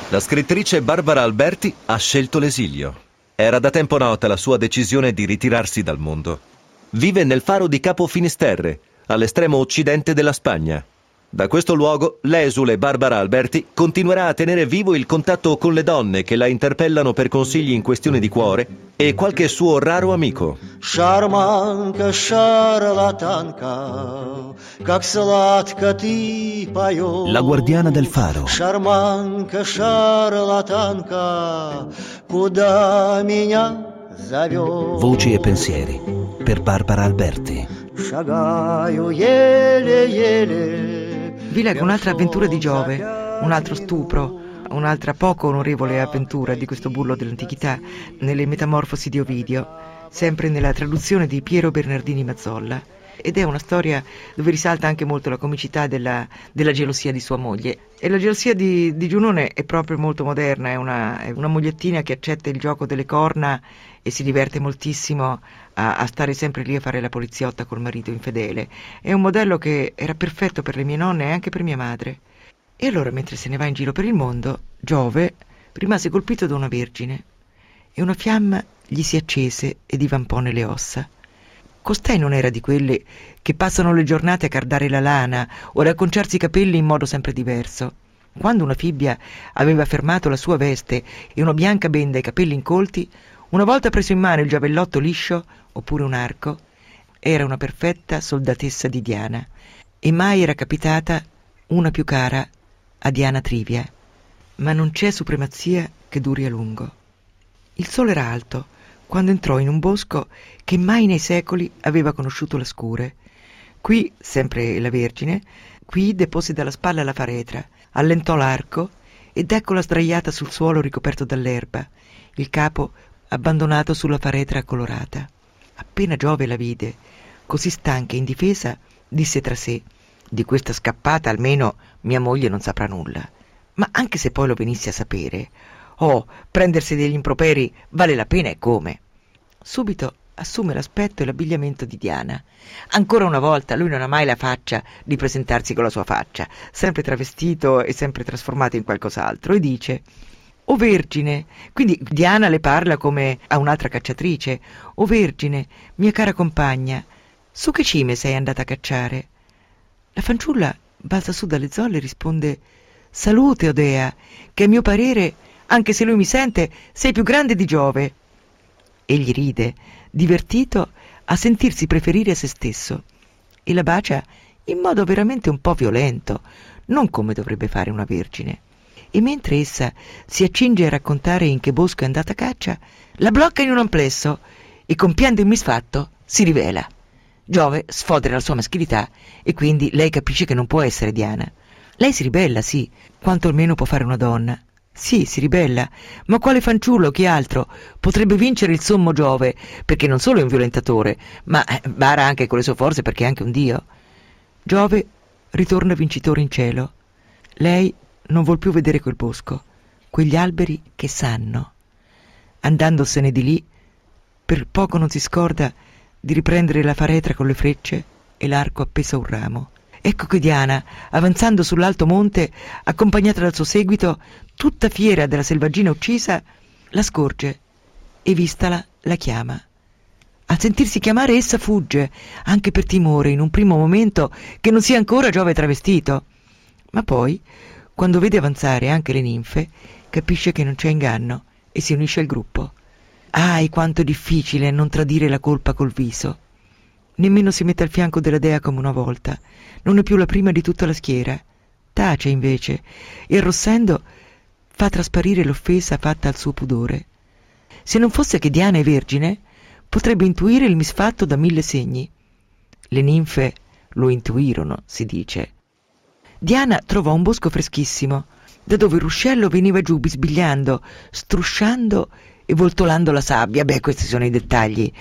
La scrittrice Barbara Alberti ha scelto l'esilio. Era da tempo nota la sua decisione di ritirarsi dal mondo. Vive nel faro di Capo Finisterre, all'estremo occidente della Spagna. Da questo luogo, l'esule Barbara Alberti continuerà a tenere vivo il contatto con le donne che la interpellano per consigli in questione di cuore e qualche suo raro amico. Шарманка, шарлатанка, как сладко ты поешь. La guardiana del faro. Шарманка, шарлатанка, куда меня зовешь. Voci e pensieri per Barbara Alberti. Шагаю еле-еле. Vi leggo un'altra avventura di Giove, un altro stupro, un'altra poco onorevole avventura di questo bullo dell'antichità nelle Metamorfosi di Ovidio, sempre nella traduzione di Piero Bernardini Mazzolla. Ed è una storia dove risalta anche molto la comicità della gelosia di sua moglie. E la gelosia di Giunone è proprio molto moderna, è una mogliettina che accetta il gioco delle corna e si diverte moltissimo a stare sempre lì a fare la poliziotta col marito infedele. È un modello che era perfetto per le mie nonne e anche per mia madre. E allora, mentre se ne va in giro per il mondo, Giove rimase colpito da una vergine e una fiamma gli si accese e divampò nelle ossa. Costei non era di quelle che passano le giornate a cardare la lana o ad acconciarsi i capelli in modo sempre diverso. Quando una fibbia aveva fermato la sua veste e una bianca benda ai capelli incolti, una volta preso in mano il giavellotto liscio, oppure un arco, era una perfetta soldatessa di Diana, e mai era capitata una più cara a Diana Trivia. Ma non c'è supremazia che duri a lungo. Il sole era alto quando entrò in un bosco che mai nei secoli aveva conosciuto la scure. Qui, sempre la Vergine, qui depose dalla spalla la faretra, allentò l'arco ed eccola sdraiata sul suolo ricoperto dall'erba, il capo abbandonato sulla faretra colorata. Appena Giove la vide, così stanca e indifesa, disse tra sé: di questa scappata almeno mia moglie non saprà nulla. Ma anche se poi lo venisse a sapere, prendersi degli improperi vale la pena e come. Subito assume l'aspetto e l'abbigliamento di Diana. Ancora una volta lui non ha mai la faccia di presentarsi con la sua faccia, sempre travestito e sempre trasformato in qualcos'altro, e dice: o Vergine, quindi Diana le parla come a un'altra cacciatrice, o Vergine, mia cara compagna, su che cime sei andata a cacciare? La fanciulla balza su dalle zolle e risponde: salute, o dea, che a mio parere, anche se lui mi sente, sei più grande di Giove. Egli ride, divertito a sentirsi preferire a se stesso, e la bacia in modo veramente un po' violento, non come dovrebbe fare una vergine. E mentre essa si accinge a raccontare in che bosco è andata a caccia, la blocca in un amplesso e, compiendo il misfatto, si rivela. Giove sfodera la sua maschilità e quindi lei capisce che non può essere Diana. Lei si ribella, sì, quanto almeno può fare una donna. Sì, si ribella, ma quale fanciullo, chi altro, potrebbe vincere il sommo Giove, perché non solo è un violentatore, ma bara anche con le sue forze perché è anche un dio. Giove ritorna vincitore in cielo. Lei non vuol più vedere quel bosco, quegli alberi che sanno. Andandosene di lì, per poco non si scorda di riprendere la faretra con le frecce e l'arco appeso a un ramo. Ecco che Diana, avanzando sull'alto monte, accompagnata dal suo seguito, tutta fiera della selvaggina uccisa, la scorge e vistala la chiama. Al sentirsi chiamare essa fugge, anche per timore in un primo momento che non sia ancora Giove travestito. Ma poi, quando vede avanzare anche le ninfe, capisce che non c'è inganno e si unisce al gruppo. Ahi, quanto è difficile non tradire la colpa col viso. Nemmeno si mette al fianco della dea come una volta, non è più la prima di tutta la schiera. Tace invece e, arrossendo, fa trasparire l'offesa fatta al suo pudore. Se non fosse che Diana è vergine, potrebbe intuire il misfatto da 1000 segni. Le ninfe lo intuirono, si dice. Diana trovò un bosco freschissimo, da dove il ruscello veniva giù bisbigliando, strusciando e voltolando la sabbia. Questi sono i dettagli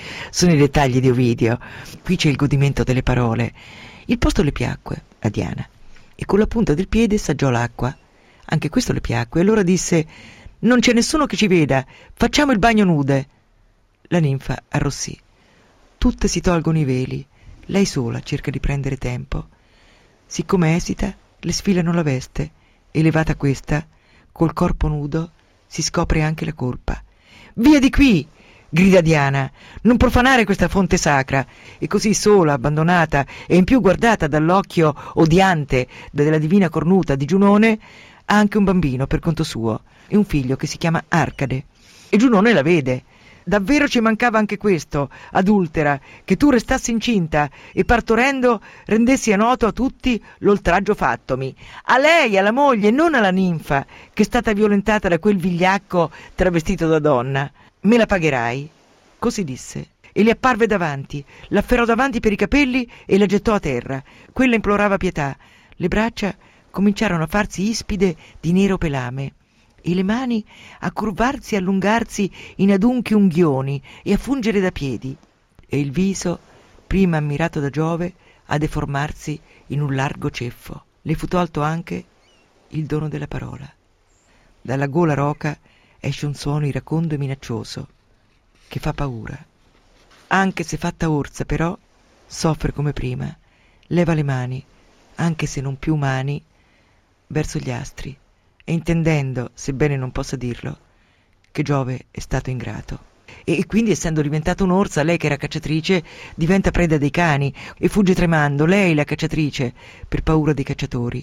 di Ovidio. Qui c'è il godimento delle parole. Il posto le piacque a Diana e con la punta del piede assaggiò l'acqua. Anche questo le piacque e allora disse: non c'è nessuno che ci veda, facciamo il bagno nude. La ninfa arrossì. Tutte si tolgono i veli, lei sola cerca di prendere tempo. Siccome esita, le sfilano la veste e, levata questa, col corpo nudo, si scopre anche la colpa. «Via di qui!» grida Diana, «non profanare questa fonte sacra!» E così sola, abbandonata e in più guardata dall'occhio odiante della divina cornuta di Giunone, ha anche un bambino per conto suo e un figlio che si chiama Arcade. E Giunone la vede. «Davvero ci mancava anche questo, adultera, che tu restassi incinta e partorendo rendessi a noto a tutti l'oltraggio fattomi. A lei, alla moglie, non alla ninfa, che è stata violentata da quel vigliacco travestito da donna. Me la pagherai?» Così disse. E le apparve davanti, l'afferrò davanti per i capelli e la gettò a terra. Quella implorava pietà. Le braccia cominciarono a farsi ispide di nero pelame e le mani a curvarsi e allungarsi in adunchi unghioni e a fungere da piedi, e il viso, prima ammirato da Giove, a deformarsi in un largo ceffo. Le fu tolto anche il dono della parola. Dalla gola roca esce un suono iracondo e minaccioso che fa paura. Anche se fatta orsa, però, soffre come prima, leva le mani, anche se non più umani, verso gli astri, e intendendo, sebbene non possa dirlo, che Giove è stato ingrato. E quindi, essendo diventata un'orsa, lei che era cacciatrice diventa preda dei cani e fugge tremando, lei la cacciatrice, per paura dei cacciatori.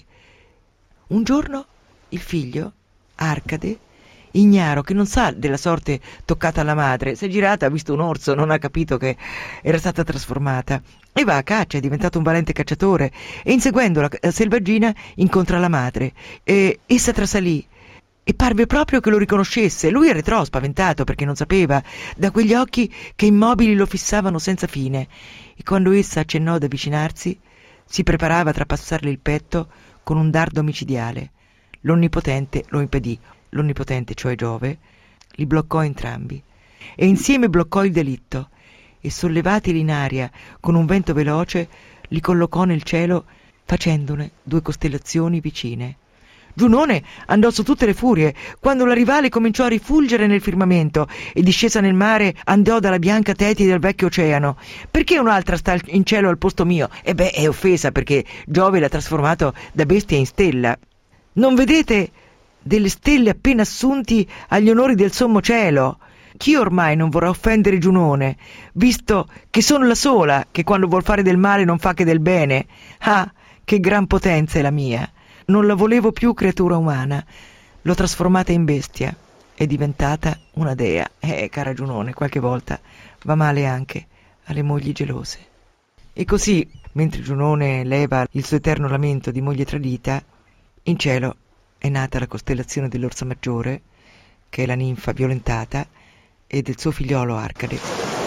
Un giorno il figlio, Arcade, ignaro, che non sa della sorte toccata alla madre, si è girata, ha visto un orso, non ha capito che era stata trasformata e va a caccia, è diventato un valente cacciatore e inseguendo la selvaggina incontra la madre e essa trasalì e parve proprio che lo riconoscesse. Lui arretrò spaventato perché non sapeva, da quegli occhi che immobili lo fissavano senza fine, e quando essa accennò ad avvicinarsi si preparava a trapassarle il petto con un dardo micidiale. L'Onnipotente lo impedì. L'Onnipotente, cioè Giove, li bloccò entrambi e insieme bloccò il delitto e, sollevatili in aria con un vento veloce, li collocò nel cielo facendone 2 costellazioni vicine. Giunone andò su tutte le furie quando la rivale cominciò a rifulgere nel firmamento e, discesa nel mare, andò dalla bianca Teti del vecchio oceano. «Perché un'altra sta in cielo al posto mio?» È offesa perché Giove l'ha trasformato da bestia in stella. «Non vedete delle stelle appena assunti agli onori del sommo cielo? Chi ormai non vorrà offendere Giunone, visto che sono la sola che quando vuol fare del male non fa che del bene? Ah, che gran potenza è la mia! Non la volevo più creatura umana, l'ho trasformata in bestia, è diventata una dea». Cara Giunone, qualche volta va male anche alle mogli gelose. E così, mentre Giunone leva il suo eterno lamento di moglie tradita, in cielo è nata la costellazione dell'Orsa Maggiore, che è la ninfa violentata, e del suo figliolo Arcade.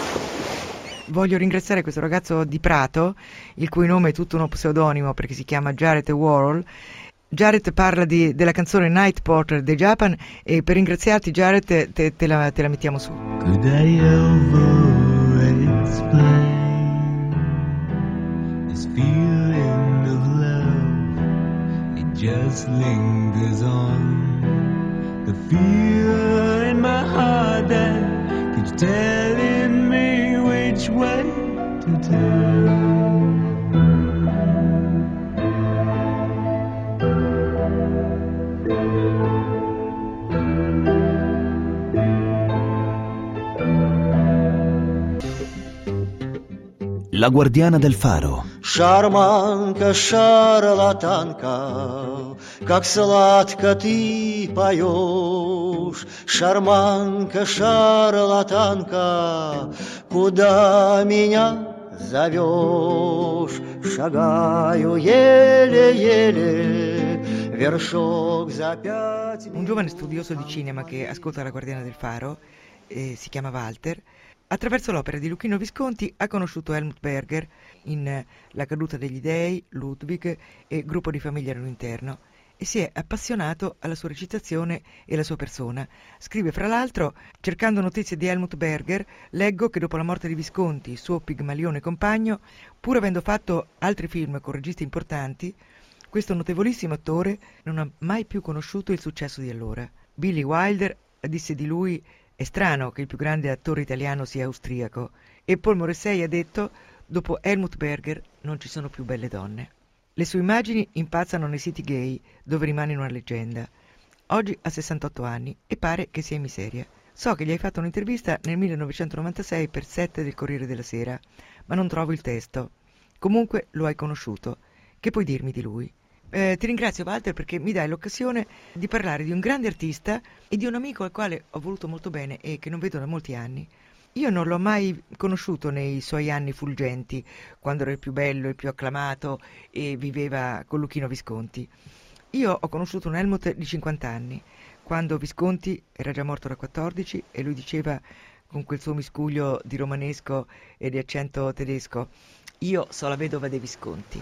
Voglio ringraziare questo ragazzo di Prato, il cui nome è tutto uno pseudonimo perché si chiama Jarrett Worrell. Jarrett parla della canzone Night Porter dei Japan, e per ringraziarti, Jarrett, te la mettiamo su. Could I ever explain this feeling of love? Just lingers on, the fear in my heart that keeps telling me which way to turn. La guardiana del faro. Шарманка, шарлатанка, как сладко ты поешь. Шарманка, шарлатанка, куда меня зовешь? Шагаю еле-еле, вершок за 5. Un giovane studioso di cinema che ascolta La guardiana del faro, si chiama Walter. Attraverso l'opera di Luchino Visconti ha conosciuto Helmut Berger in La caduta degli dei, Ludwig e Gruppo di famiglia al interno, e si è appassionato alla sua recitazione e alla sua persona. Scrive fra l'altro: cercando notizie di Helmut Berger, leggo che dopo la morte di Visconti, suo Pigmalione compagno, pur avendo fatto altri film con registi importanti, questo notevolissimo attore non ha mai più conosciuto il successo di allora. Billy Wilder disse di lui: è strano che il più grande attore italiano sia austriaco. E Paul Morrissey ha detto: dopo Helmut Berger non ci sono più belle donne. Le sue immagini impazzano nei siti gay, dove rimane una leggenda. Oggi ha 68 anni e pare che sia in miseria. So che gli hai fatto un'intervista nel 1996 per 7 del Corriere della Sera, ma non trovo il testo. Comunque lo hai conosciuto. Che puoi dirmi di lui? Ti ringrazio, Walter, perché mi dai l'occasione di parlare di un grande artista e di un amico al quale ho voluto molto bene e che non vedo da molti anni. Io non l'ho mai conosciuto nei suoi anni fulgenti, quando era il più bello, il più acclamato e viveva con Luchino Visconti. Io ho conosciuto un Helmut di 50 anni, quando Visconti era già morto da 14 e lui diceva con quel suo miscuglio di romanesco e di accento tedesco: io so la vedova dei Visconti.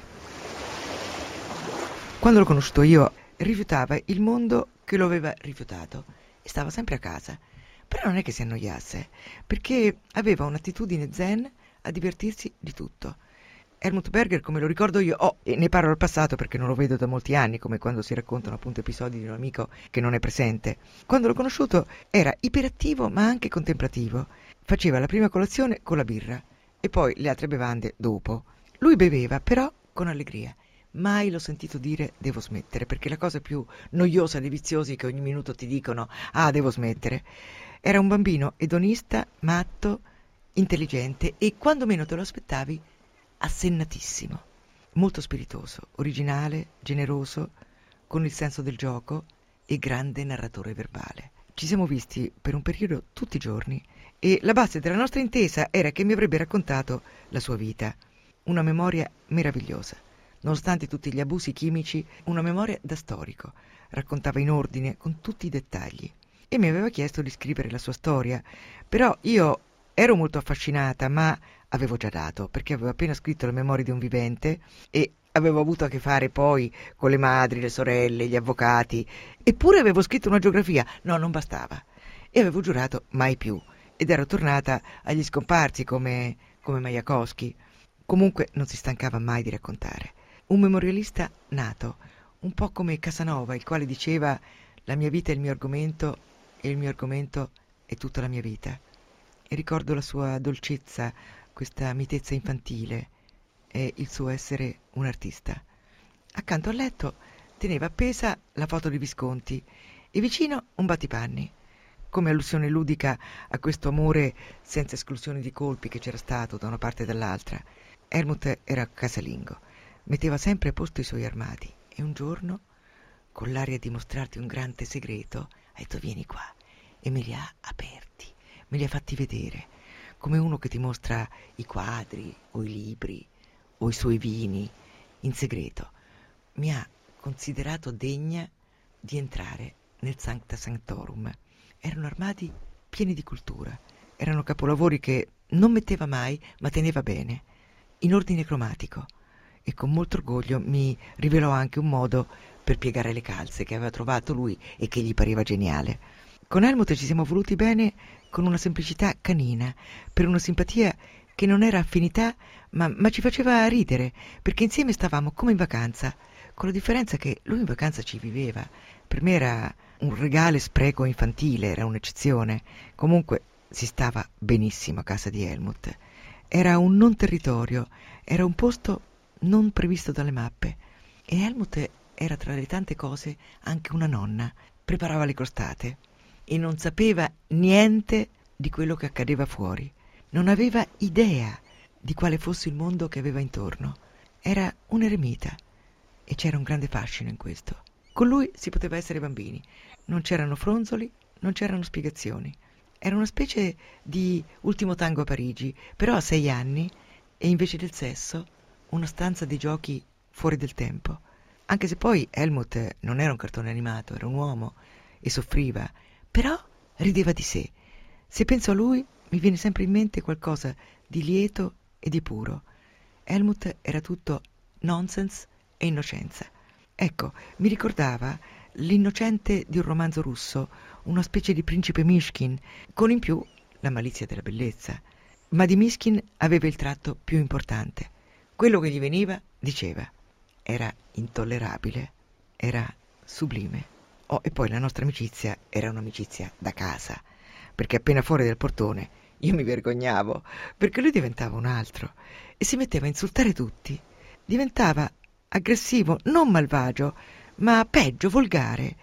Quando l'ho conosciuto io, rifiutava il mondo che lo aveva rifiutato e stava sempre a casa. Però non è che si annoiasse, perché aveva un'attitudine zen a divertirsi di tutto. Helmut Berger, come lo ricordo io, e ne parlo al passato perché non lo vedo da molti anni, come quando si raccontano appunto episodi di un amico che non è presente. Quando l'ho conosciuto era iperattivo ma anche contemplativo. Faceva la prima colazione con la birra e poi le altre bevande dopo. Lui beveva però con allegria. Mai l'ho sentito dire devo smettere, perché la cosa più noiosa dei viziosi è che ogni minuto ti dicono devo smettere. Era un bambino edonista, matto, intelligente e quando meno te lo aspettavi assennatissimo, molto spiritoso, originale, generoso, con il senso del gioco e grande narratore verbale. Ci siamo visti per un periodo tutti i giorni e la base della nostra intesa era che mi avrebbe raccontato la sua vita, una memoria meravigliosa. Nonostante tutti gli abusi chimici, una memoria da storico. Raccontava in ordine, con tutti i dettagli. E mi aveva chiesto di scrivere la sua storia. Però io ero molto affascinata, ma avevo già dato, perché avevo appena scritto le memorie di un vivente e avevo avuto a che fare poi con le madri, le sorelle, gli avvocati. Eppure avevo scritto una geografia. No, non bastava. E avevo giurato mai più. Ed ero tornata agli scomparsi come Majakovskij. Comunque non si stancava mai di raccontare. Un memorialista nato, un po' come Casanova, il quale diceva la mia vita è il mio argomento e il mio argomento è tutta la mia vita. E ricordo la sua dolcezza, questa mitezza infantile e il suo essere un artista. Accanto al letto teneva appesa la foto di Visconti e vicino un battipanni, come allusione ludica a questo amore senza esclusione di colpi che c'era stato da una parte e dall'altra. Helmut era casalingo. Metteva sempre a posto i suoi armadi e un giorno, con l'aria di mostrarti un grande segreto, ha detto vieni qua e me li ha aperti, me li ha fatti vedere, come uno che ti mostra i quadri o i libri o i suoi vini in segreto. Mi ha considerato degna di entrare nel Sancta Sanctorum. Erano armadi pieni di cultura, erano capolavori che non metteva mai ma teneva bene, in ordine cromatico. E con molto orgoglio mi rivelò anche un modo per piegare le calze che aveva trovato lui e che gli pareva geniale. Con Helmut ci siamo voluti bene con una semplicità canina, per una simpatia che non era affinità, ma ci faceva ridere, perché insieme stavamo come in vacanza, con la differenza che lui in vacanza ci viveva. Per me era un regale spreco infantile, era un'eccezione. Comunque si stava benissimo a casa di Helmut. Era un non territorio, era un posto non previsto dalle mappe, e Helmut era tra le tante cose anche una nonna, preparava le crostate e non sapeva niente di quello che accadeva fuori, non aveva idea di quale fosse il mondo che aveva intorno, era un eremita e c'era un grande fascino in questo. Con lui si poteva essere bambini, non c'erano fronzoli, non c'erano spiegazioni, era una specie di Ultimo tango a Parigi, però a 6 anni e invece del sesso una stanza di giochi fuori del tempo. Anche se poi Helmut non era un cartone animato, era un uomo e soffriva, però rideva di sé. Se penso a lui mi viene sempre in mente qualcosa di lieto e di puro. Helmut era tutto nonsense e innocenza. Ecco, mi ricordava l'innocente di un romanzo russo, una specie di principe Mishkin, con in più la malizia della bellezza. Ma di Mishkin aveva il tratto più importante. Quello che gli veniva, diceva. Era intollerabile, era sublime. E poi la nostra amicizia era un'amicizia da casa, perché appena fuori dal portone io mi vergognavo, perché lui diventava un altro e si metteva a insultare tutti. Diventava aggressivo, non malvagio, ma peggio, volgare.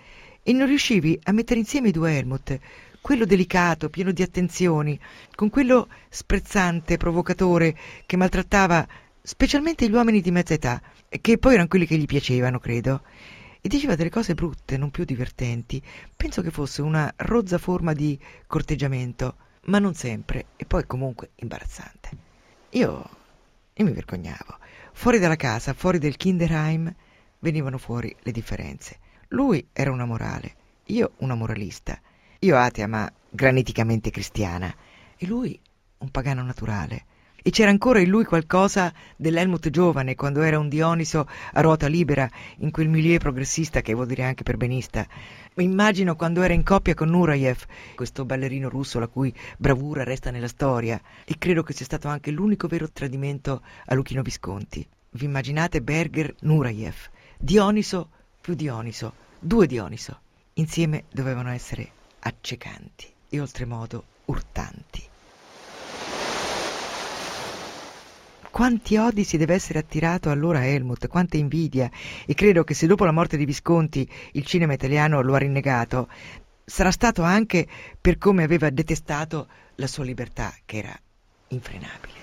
e non riuscivi a mettere insieme i due Helmut, quello delicato, pieno di attenzioni, con quello sprezzante, provocatore, che maltrattava specialmente gli uomini di mezza età, che poi erano quelli che gli piacevano, credo, e diceva delle cose brutte, non più divertenti. Penso che fosse una rozza forma di corteggiamento, ma non sempre, e poi comunque imbarazzante. Io mi vergognavo. Fuori dalla casa, fuori del Kinderheim, venivano fuori le differenze. Lui era una morale, io una moralista. Io atea, ma graniticamente cristiana, e lui un pagano naturale. E c'era ancora in lui qualcosa dell'Helmut giovane, quando era un Dioniso a ruota libera, in quel milieu progressista che vuol dire anche perbenista. Mi immagino quando era in coppia con Nureyev, questo ballerino russo la cui bravura resta nella storia, e credo che sia stato anche l'unico vero tradimento a Luchino Visconti. Vi immaginate Berger-Nureyev, Dioniso più Dioniso, due Dioniso. Insieme dovevano essere accecanti e oltremodo urtanti. Quanti odi si deve essere attirato allora a Helmut, quanta invidia, e credo che se dopo la morte di Visconti il cinema italiano lo ha rinnegato, sarà stato anche per come aveva detestato la sua libertà, che era infrenabile.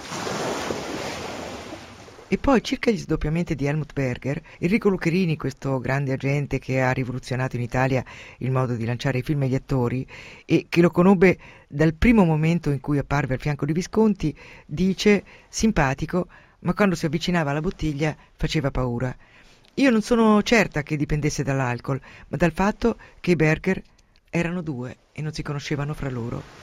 E poi, circa gli sdoppiamenti di Helmut Berger, Enrico Luccherini, questo grande agente che ha rivoluzionato in Italia il modo di lanciare i film e gli attori e che lo conobbe dal primo momento in cui apparve al fianco di Visconti, dice, simpatico, ma quando si avvicinava alla bottiglia faceva paura. Io non sono certa che dipendesse dall'alcol, ma dal fatto che i Berger erano due e non si conoscevano fra loro.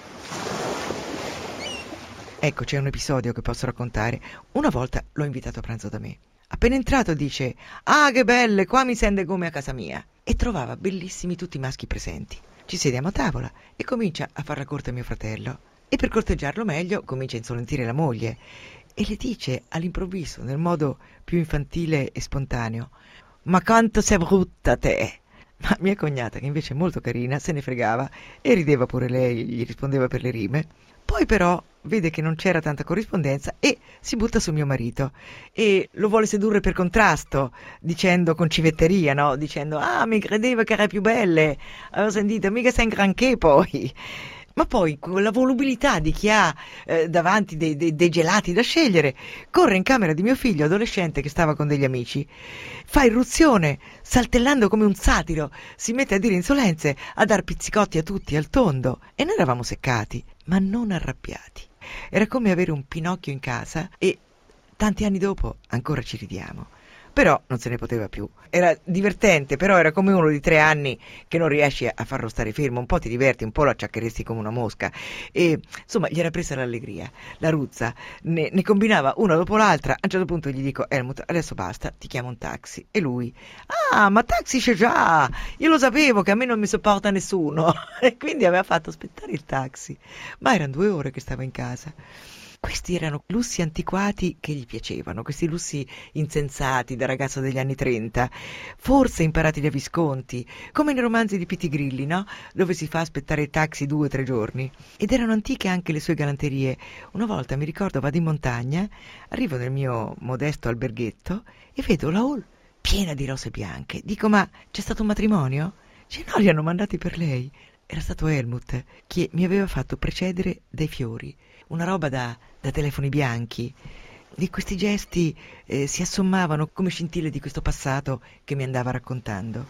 Ecco, c'è un episodio che posso raccontare. Una volta l'ho invitato a pranzo da me. Appena entrato dice: «Ah, che belle, qua mi sente come a casa mia!» E trovava bellissimi tutti i maschi presenti. Ci sediamo a tavola e comincia a far la corte a mio fratello. E per corteggiarlo meglio comincia a insolentire la moglie. E le dice all'improvviso, nel modo più infantile e spontaneo: «Ma quanto sei brutta te!» Ma mia cognata, che invece è molto carina, se ne fregava e rideva pure lei, gli rispondeva per le rime. Poi però vede che non c'era tanta corrispondenza e si butta su mio marito e lo vuole sedurre per contrasto, dicendo con civetteria, no? Dicendo: «Ah, mi credeva che era più belle, avevo sentito, mica sei in granché poi». Ma poi, con la volubilità di chi ha davanti dei gelati da scegliere, corre in camera di mio figlio adolescente che stava con degli amici, fa irruzione, saltellando come un satiro, si mette a dire insolenze, a dar pizzicotti a tutti al tondo, e noi eravamo seccati, ma non arrabbiati. Era come avere un Pinocchio in casa e tanti anni dopo ancora ci ridiamo. Però non se ne poteva più. Era divertente, però era come uno di 3 anni che non riesci a farlo stare fermo. Un po' ti diverti, un po' lo acciaccheresti come una mosca. E insomma gli era presa l'allegria, la ruzza, ne combinava una dopo l'altra. A un certo punto gli dico: «Helmut, adesso basta, ti chiamo un taxi». E lui: «Ah, ma taxi c'è già! Io lo sapevo che a me non mi sopporta nessuno». E quindi aveva fatto aspettare il taxi. Ma erano 2 ore che stavo in casa. Questi erano lussi antiquati che gli piacevano, questi lussi insensati da ragazzo degli anni 30, forse imparati da Visconti, come nei romanzi di Pitti Grilli, no? Dove si fa aspettare il taxi 2 o 3 giorni. Ed erano antiche anche le sue galanterie. Una volta, mi ricordo, vado in montagna, arrivo nel mio modesto alberghetto e vedo la hall piena di rose bianche. Dico: «Ma c'è stato un matrimonio?» Dice: «No, li hanno mandati per lei». Era stato Helmut che mi aveva fatto precedere dai fiori, una roba da telefoni bianchi. Di questi gesti si assommavano come scintille di questo passato che mi andava raccontando.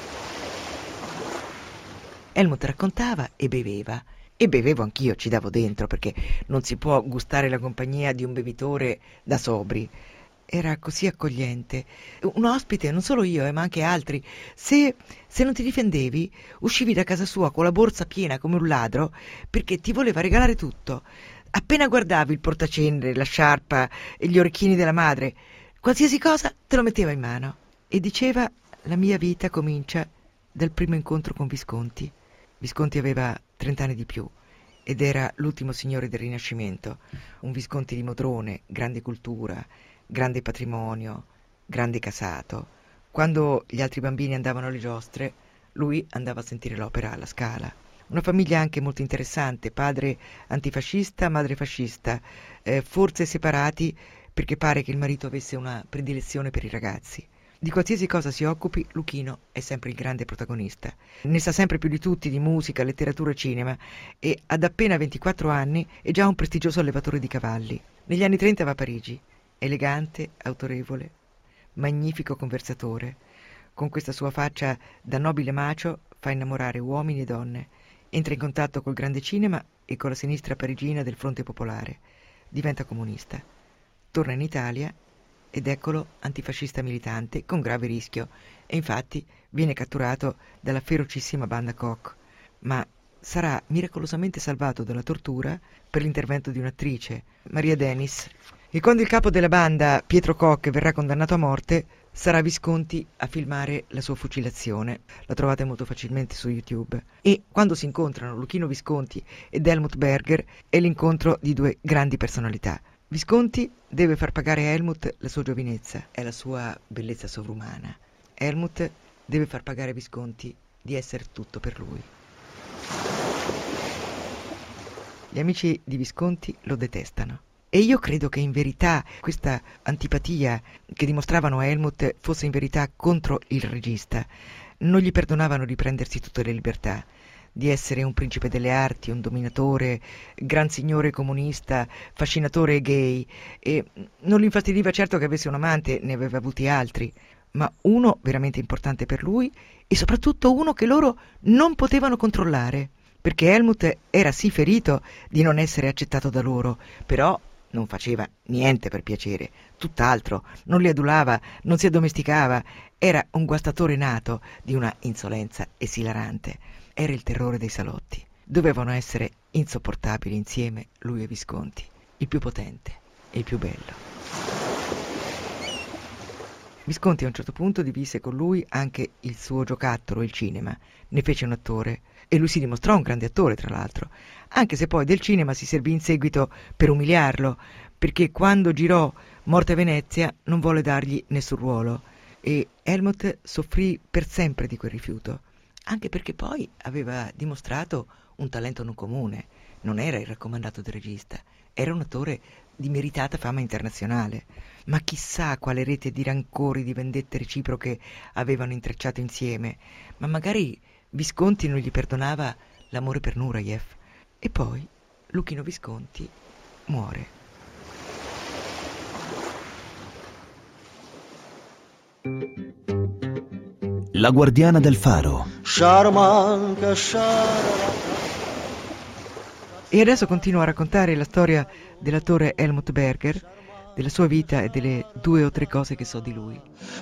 Helmut raccontava e beveva. E bevevo anch'io, ci davo dentro, perché non si può gustare la compagnia di un bevitore da sobri. Era così accogliente. Un ospite, non solo io, ma anche altri. Se non ti difendevi, uscivi da casa sua con la borsa piena come un ladro, perché ti voleva regalare tutto. Appena guardavi il portacenere, la sciarpa e gli orecchini della madre, qualsiasi cosa te lo metteva in mano. E diceva: «La mia vita comincia dal primo incontro con Visconti». Visconti aveva 30 anni di più ed era l'ultimo signore del Rinascimento, un Visconti di Modrone, grande cultura, grande patrimonio, grande casato. Quando gli altri bambini andavano alle giostre, lui andava a sentire l'opera alla Scala. Una famiglia anche molto interessante, padre antifascista, madre fascista, forse separati perché pare che il marito avesse una predilezione per i ragazzi. Di qualsiasi cosa si occupi, Luchino è sempre il grande protagonista. Ne sa sempre più di tutti di musica, letteratura e cinema e ad appena 24 anni è già un prestigioso allevatore di cavalli. Negli anni 30 va a Parigi, elegante, autorevole, magnifico conversatore. Con questa sua faccia da nobile macio fa innamorare uomini e donne. Entra in contatto col grande cinema e con la sinistra parigina del Fronte Popolare. Diventa comunista. Torna in Italia ed eccolo antifascista militante con grave rischio e infatti viene catturato dalla ferocissima banda Koch, ma sarà miracolosamente salvato dalla tortura per l'intervento di un'attrice, Maria Denis, e quando il capo della banda, Pietro Koch, verrà condannato a morte, sarà Visconti a filmare la sua fucilazione. La trovate molto facilmente su YouTube. E quando si incontrano Luchino Visconti ed Helmut Berger è l'incontro di due grandi personalità. Visconti deve far pagare a Helmut la sua giovinezza e la sua bellezza sovrumana. Helmut deve far pagare a Visconti di essere tutto per lui. Gli amici di Visconti lo detestano. E io credo che in verità questa antipatia che dimostravano a Helmut fosse in verità contro il regista. Non gli perdonavano di prendersi tutte le libertà, di essere un principe delle arti, un dominatore, gran signore comunista, fascinatore gay, e non gli infastidiva certo che avesse un amante, ne aveva avuti altri, ma uno veramente importante per lui e soprattutto uno che loro non potevano controllare, perché Helmut era sì ferito di non essere accettato da loro, però non faceva niente per piacere, tutt'altro, non li adulava, non si addomesticava, era un guastatore nato di una insolenza esilarante. Era il terrore dei salotti. Dovevano essere insopportabili insieme lui e Visconti, il più potente e il più bello. Visconti a un certo punto divise con lui anche il suo giocattolo, il cinema, ne fece un attore e lui si dimostrò un grande attore tra l'altro, anche se poi del cinema si servì in seguito per umiliarlo, perché quando girò Morte a Venezia non volle dargli nessun ruolo e Helmut soffrì per sempre di quel rifiuto, anche perché poi aveva dimostrato un talento non comune, non era il raccomandato del regista, era un attore di meritata fama internazionale, ma chissà quale rete di rancori, di vendette reciproche avevano intrecciato insieme, ma magari Visconti non gli perdonava l'amore per Nureyev. E poi Luchino Visconti muore. La guardiana del faro. Sciarmanca, sciarmanca. E adesso continuo a raccontare la storia dell'attore Helmut Berger, della sua vita e delle 2 o 3 cose che so di lui.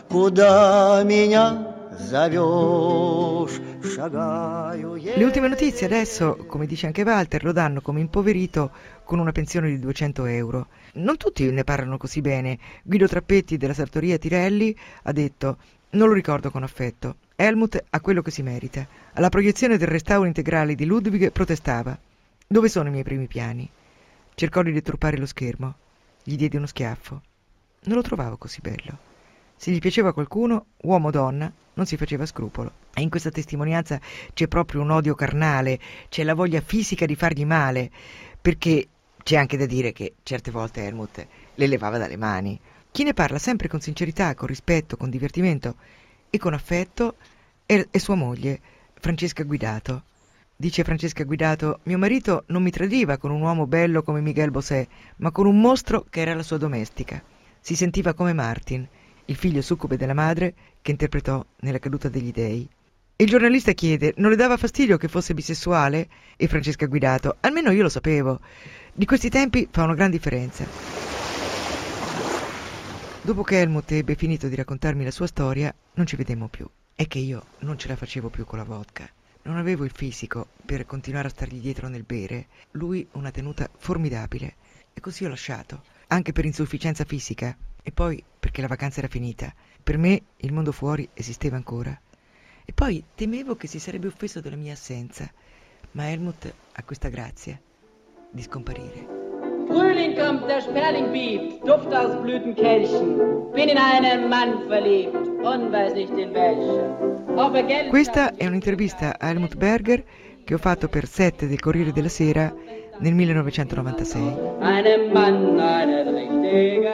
Le ultime notizie adesso, come dice anche Walter, lo danno come impoverito con una pensione di 200 euro. Non tutti ne parlano così bene. Guido Trappetti della sartoria Tirelli ha detto: non lo ricordo con affetto. Helmut ha quello che si merita. Alla proiezione del restauro integrale di Ludwig protestava: dove sono i miei primi piani? Cercò di deturpare lo schermo. Gli diedi uno schiaffo. Non lo trovavo così bello. Se gli piaceva qualcuno, uomo o donna, non si faceva scrupolo. E in questa testimonianza c'è proprio un odio carnale, c'è la voglia fisica di fargli male, perché c'è anche da dire che certe volte Helmut le levava dalle mani. Chi ne parla sempre con sincerità, con rispetto, con divertimento e con affetto è sua moglie, Francesca Guidato. Dice Francesca Guidato: mio marito non mi tradiva con un uomo bello come Miguel Bosé, ma con un mostro che era la sua domestica. Si sentiva come Martin, il figlio succube della madre che interpretò nella caduta degli dei. E il giornalista chiede: non le dava fastidio che fosse bisessuale? E Francesca Guidato: almeno io lo sapevo. Di questi tempi fa una gran differenza. Dopo che Helmut ebbe finito di raccontarmi la sua storia, non ci vedemmo più. È che io non ce la facevo più con la vodka. Non avevo il fisico per continuare a stargli dietro nel bere. Lui una tenuta formidabile. E così ho lasciato, anche per insufficienza fisica. E poi perché la vacanza era finita. Per me il mondo fuori esisteva ancora. E poi temevo che si sarebbe offeso della mia assenza. Ma Helmut ha questa grazia di scomparire. Frühling kommt, der Sperling biebt, Duft aus Blütenkelchen. Bin in einen Mann verliebt und weiß nicht in welchen. Questa è un'intervista a Helmut Berger che ho fatto per 7 del Corriere della Sera nel 1996. Einen Mann, einen richtigen Mann.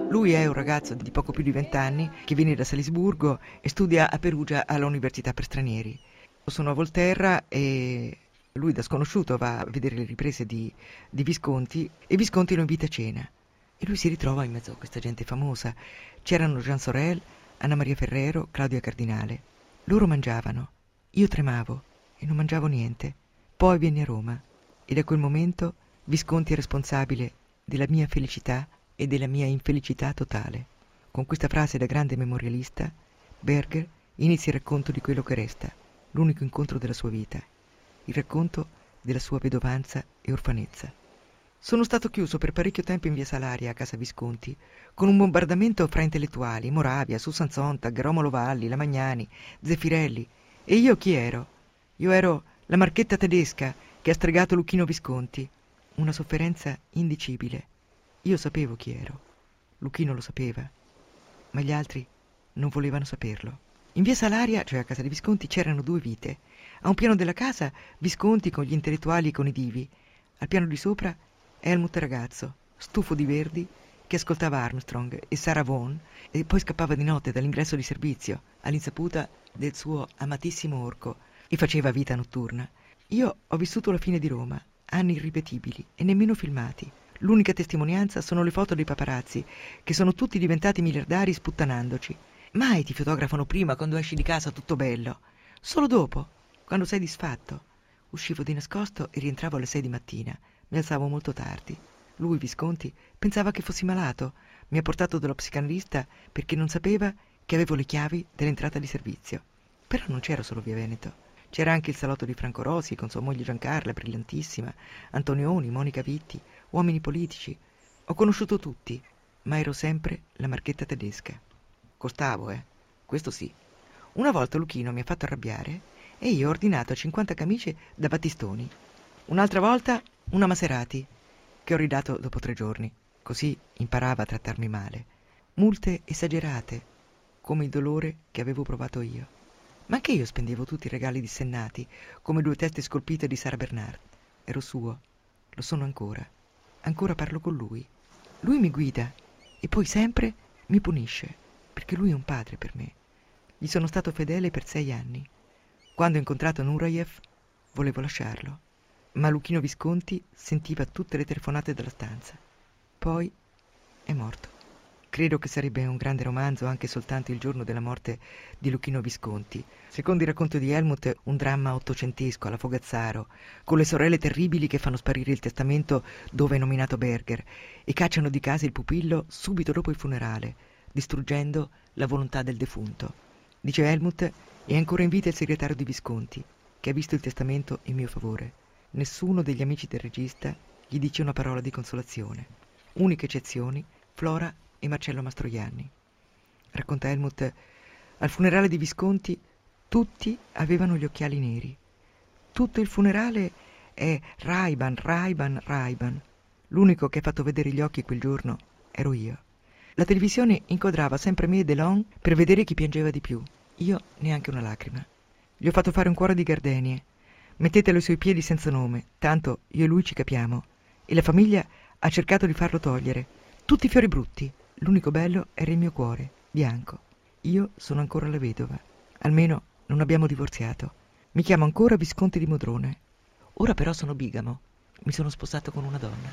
Lui è un ragazzo di poco più di 20 anni che viene da Salisburgo e studia a Perugia all'Università per Stranieri. Sono a Volterra e lui da sconosciuto va a vedere le riprese di Visconti e Visconti lo invita a cena. E lui si ritrova in mezzo a questa gente famosa. C'erano Jean Sorel, Anna Maria Ferrero, Claudia Cardinale. Loro mangiavano. Io tremavo e non mangiavo niente. Poi venni a Roma e da quel momento Visconti è responsabile della mia felicità e della mia infelicità totale. Con questa frase da grande memorialista, Berger inizia il racconto di quello che resta, l'unico incontro della sua vita, il racconto della sua vedovanza e orfanezza. Sono stato chiuso per parecchio tempo in via Salaria a casa Visconti, con un bombardamento fra intellettuali, Moravia, Susan Sontag, Romolo Valli, Lamagnani, Zeffirelli. E io chi ero? Io ero la marchetta tedesca che ha stregato Luchino Visconti. Una sofferenza indicibile. Io sapevo chi ero. Luchino lo sapeva, ma gli altri non volevano saperlo. In via Salaria, cioè a casa di Visconti, c'erano 2 vite. A un piano della casa Visconti con gli intellettuali e con i divi. Al piano di sopra Helmut ragazzo, stufo di Verdi, che ascoltava Armstrong e Sarah Vaughan e poi scappava di notte dall'ingresso di servizio all'insaputa del suo amatissimo orco e faceva vita notturna. Io ho vissuto la fine di Roma, anni irripetibili e nemmeno filmati. L'unica testimonianza sono le foto dei paparazzi, che sono tutti diventati miliardari sputtanandoci. Mai ti fotografano prima quando esci di casa tutto bello. Solo dopo, quando sei disfatto. Uscivo di nascosto e rientravo alle 6 di mattina. Mi alzavo molto tardi. Lui, Visconti, pensava che fossi malato. Mi ha portato dallo psicanalista perché non sapeva che avevo le chiavi dell'entrata di servizio. Però non c'era solo via Veneto. C'era anche il salotto di Franco Rosi con sua moglie Giancarla, brillantissima, Antonioni, Monica Vitti, uomini politici. Ho conosciuto tutti, ma ero sempre la marchetta tedesca. Costavo, questo sì. Una volta Luchino mi ha fatto arrabbiare e io ho ordinato 50 camicie da Battistoni. Un'altra volta una Maserati, che ho ridato dopo 3 giorni. Così imparava a trattarmi male. Multe esagerate, come il dolore che avevo provato io. Ma anche io spendevo tutti i regali dissennati, come 2 teste scolpite di Sara Bernard. Ero suo, lo sono ancora. Ancora parlo con lui. Lui mi guida e poi sempre mi punisce, perché lui è un padre per me. Gli sono stato fedele per 6 anni. Quando ho incontrato Nureyev, volevo lasciarlo. Ma Luchino Visconti sentiva tutte le telefonate della stanza. Poi è morto. Credo che sarebbe un grande romanzo anche soltanto il giorno della morte di Luchino Visconti. Secondo il racconto di Helmut, un dramma ottocentesco alla Fogazzaro, con le sorelle terribili che fanno sparire il testamento dove è nominato Berger e cacciano di casa il pupillo subito dopo il funerale, distruggendo la volontà del defunto. Dice Helmut, è ancora in vita il segretario di Visconti, che ha visto il testamento in mio favore. Nessuno degli amici del regista gli dice una parola di consolazione. Uniche eccezioni, Flora e Marcello Mastroianni. Racconta Helmut, al funerale di Visconti tutti avevano gli occhiali neri. Tutto il funerale è Ray-Ban, Ray-Ban, Ray-Ban. L'unico che ha fatto vedere gli occhi quel giorno ero io. La televisione inquadrava sempre me e Delon per vedere chi piangeva di più. Io neanche una lacrima. Gli ho fatto fare un cuore di gardenie. Mettetelo ai suoi piedi senza nome, tanto io e lui ci capiamo. E la famiglia ha cercato di farlo togliere. Tutti fiori brutti. L'unico bello era il mio cuore, bianco. Io sono ancora la vedova. Almeno non abbiamo divorziato. Mi chiamo ancora Visconti di Modrone. Ora però sono bigamo. Mi sono sposato con una donna.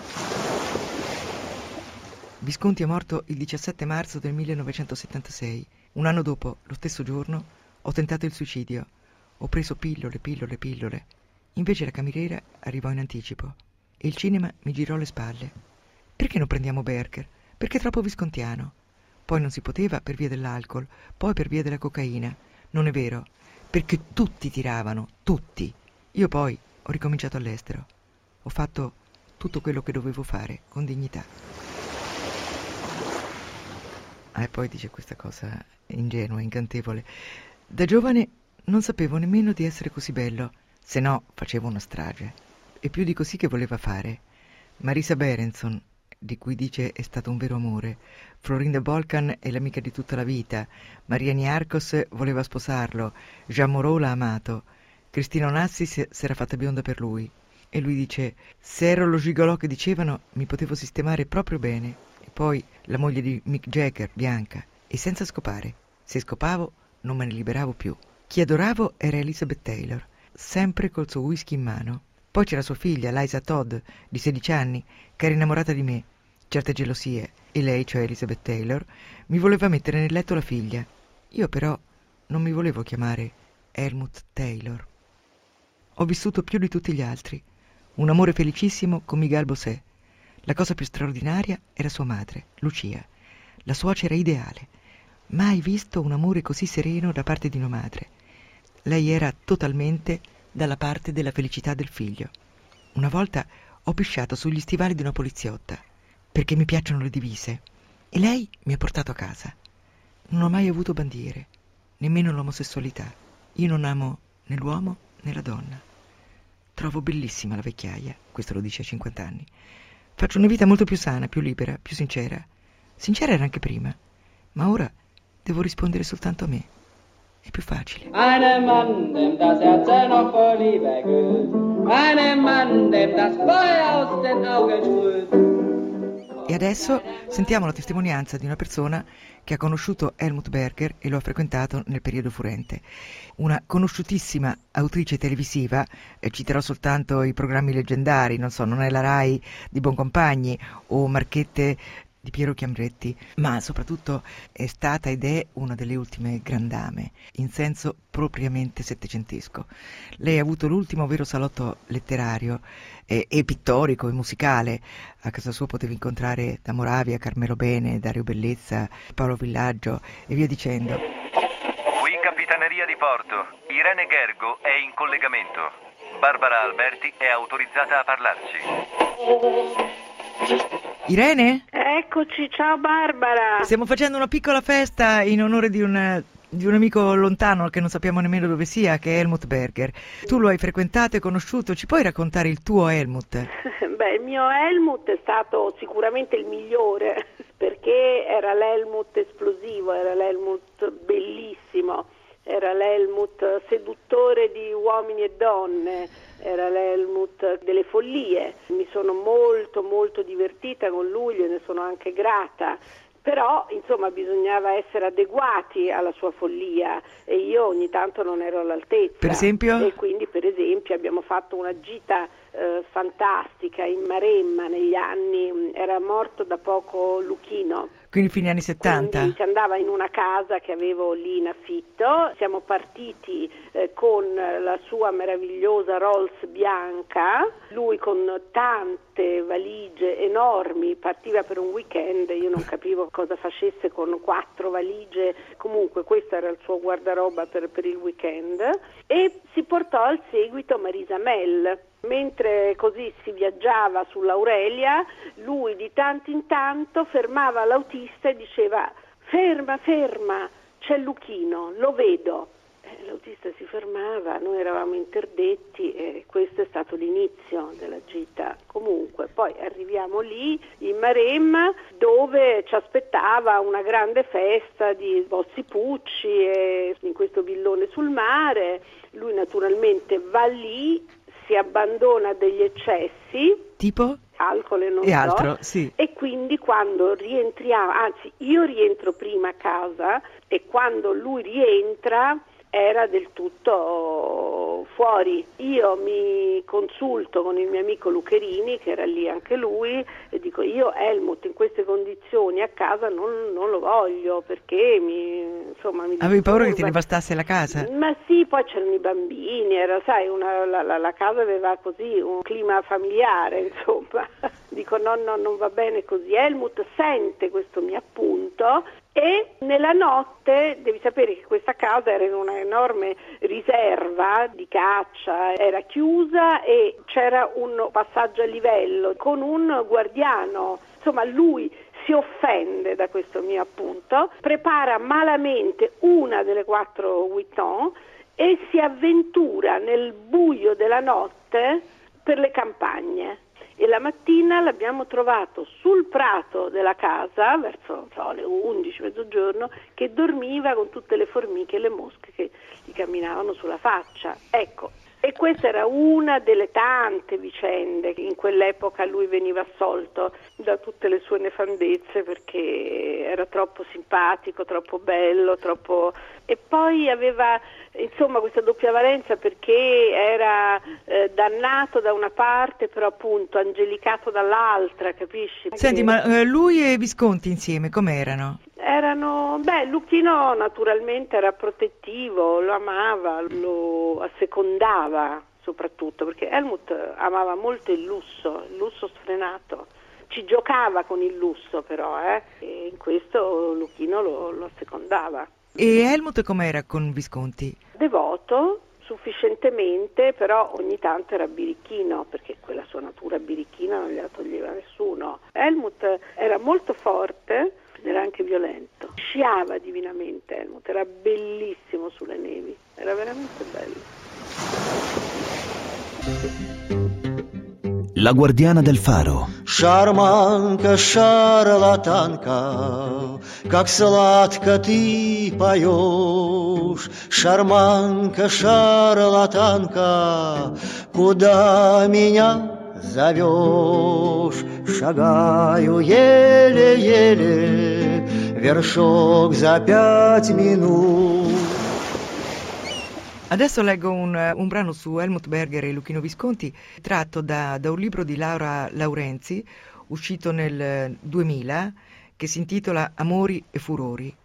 Visconti è morto il 17 marzo del 1976. Un anno dopo, lo stesso giorno, ho tentato il suicidio. Ho preso pillole. Invece la cameriera arrivò in anticipo e il cinema mi girò le spalle. Perché non prendiamo Berger? Perché è troppo viscontiano. Poi non si poteva per via dell'alcol, poi per via della cocaina. Non è vero, perché tutti tiravano, tutti. Io poi ho ricominciato all'estero. Ho fatto tutto quello che dovevo fare, con dignità. E poi dice questa cosa ingenua, incantevole. Da giovane non sapevo nemmeno di essere così bello, se no facevo una strage. E più di così che voleva fare. Marisa Berenson, di cui dice è stato un vero amore. Florinda Bolkan è l'amica di tutta la vita. Maria Niarchos voleva sposarlo. Jean Moreau l'ha amato. Cristina Onassi s'era fatta bionda per lui. E lui dice, se ero lo gigolò che dicevano, mi potevo sistemare proprio bene. E poi la moglie di Mick Jagger, Bianca, e senza scopare. Se scopavo non me ne liberavo più. Chi adoravo era Elizabeth Taylor, sempre col suo whisky in mano. Poi c'era sua figlia, Liza Todd, di 16 anni, che era innamorata di me. Certe gelosie, e lei, cioè Elizabeth Taylor, mi voleva mettere nel letto la figlia. Io però non mi volevo chiamare Helmut Taylor. Ho vissuto più di tutti gli altri. Un amore felicissimo con Miguel Bosé. La cosa più straordinaria era sua madre, Lucia, la suocera ideale. Mai visto un amore così sereno da parte di una madre. Lei era totalmente dalla parte della felicità del figlio. Una volta ho pisciato sugli stivali di una poliziotta, perché mi piacciono le divise, e lei mi ha portato a casa. Non ho mai avuto bandiere, nemmeno l'omosessualità. Io non amo né l'uomo né la donna. Trovo bellissima la vecchiaia, questo lo dice a 50 anni. Faccio una vita molto più sana, più libera, più sincera. Sincera era anche prima, ma ora devo rispondere soltanto a me. È più facile. Einem Mann, dem das Herz noch vor Liebe glüht, einem Mann, dem das Feuer aus den Augen sprüht. E adesso sentiamo la testimonianza di una persona che ha conosciuto Helmut Berger e lo ha frequentato nel periodo furente. Una conosciutissima autrice televisiva, citerò soltanto i programmi leggendari, non so, Non è la Rai di Boncompagni o Marchette di Piero Chiambretti, ma soprattutto è stata ed è una delle ultime grandame, in senso propriamente settecentesco. Lei ha avuto l'ultimo vero salotto letterario e pittorico e musicale. A casa sua potevi incontrare da Moravia, Carmelo Bene, Dario Bellezza, Paolo Villaggio e via dicendo. Qui Capitaneria di Porto. Irene Gergo è in collegamento. Barbara Alberti è autorizzata a parlarci. Irene? Eccoci, ciao Barbara. Stiamo facendo una piccola festa in onore di un amico lontano che non sappiamo nemmeno dove sia, che è Helmut Berger. Tu lo hai frequentato e conosciuto, ci puoi raccontare il tuo Helmut? Beh, il mio Helmut è stato sicuramente il migliore, perché era l'Helmut esplosivo, era l'Helmut bellissimo, era l'Helmut seduttore di uomini e donne, era l'Helmut delle follie. Mi sono molto molto divertita con lui, gliene sono anche grata. Però, insomma, bisognava essere adeguati alla sua follia e io ogni tanto non ero all'altezza. Per esempio? E quindi, per esempio, abbiamo fatto una gita fantastica in Maremma negli anni, era morto da poco Luchino. Quindi fine anni 70? Quindi si andava in una casa che avevo lì in affitto, siamo partiti con la sua meravigliosa Rolls bianca, lui con tante valigie enormi, partiva per un weekend, io non capivo cosa facesse con 4 valigie, comunque questo era il suo guardaroba per il weekend, e si portò al seguito Marisa Mel. Mentre così si viaggiava sull'Aurelia, lui di tanto in tanto fermava l'autista e diceva ferma, c'è Luchino, lo vedo. L'autista si fermava, noi eravamo interdetti e questo è stato l'inizio della gita. Comunque poi arriviamo lì in Maremma dove ci aspettava una grande festa di Bossi Pucci e in questo villone sul mare. Lui naturalmente va lì, si abbandona degli eccessi, tipo? Alcol e non e so, altro, sì. E quindi quando rientriamo, anzi io rientro prima a casa e quando lui rientra era del tutto fuori. Io mi consulto con il mio amico Lucherini, che era lì anche lui, e dico io Helmut in queste condizioni a casa non lo voglio perché mi avevi paura che ti ne bastasse la casa? Ma sì, poi c'erano i bambini, era sai la casa aveva così un clima familiare, insomma. Dico no, non va bene così. Helmut sente questo mio appunto e nella notte, devi sapere che questa casa era in una enorme riserva di caccia, era chiusa e c'era un passaggio a livello con un guardiano, insomma lui si offende da questo mio appunto, prepara malamente una delle 4 Vuitton e si avventura nel buio della notte per le campagne. E la mattina l'abbiamo trovato sul prato della casa, verso le 11, mezzogiorno, che dormiva con tutte le formiche e le mosche che gli camminavano sulla faccia. Ecco, E questa era una delle tante vicende che in quell'epoca lui veniva assolto da tutte le sue nefandezze, perché era troppo simpatico, troppo bello, e poi aveva insomma questa doppia valenza, perché era dannato da una parte però appunto angelicato dall'altra, capisci? Senti, ma lui e Visconti insieme com'erano? Luchino naturalmente era protettivo, lo amava, lo assecondava soprattutto, perché Helmut amava molto il lusso sfrenato. Ci giocava con il lusso però, e in questo Luchino lo assecondava. E Helmut com'era con Visconti? Devoto, sufficientemente, però ogni tanto era birichino, perché quella sua natura birichina non gliela toglieva nessuno. Helmut era molto forte, era anche violento. Sciava divinamente Helmut, era bellissimo sulle nevi, era veramente bello. La guardiana del faro. Шарманка, шарлатанка, как сладко ты поешь. Шарманка, шарлатанка, куда меня зовешь? Шагаю еле-еле, вершок за 5 минут. Adesso leggo un brano su Helmut Berger e Luchino Visconti, tratto da un libro di Laura Laurenzi, uscito nel 2000, che si intitola Amori e furori,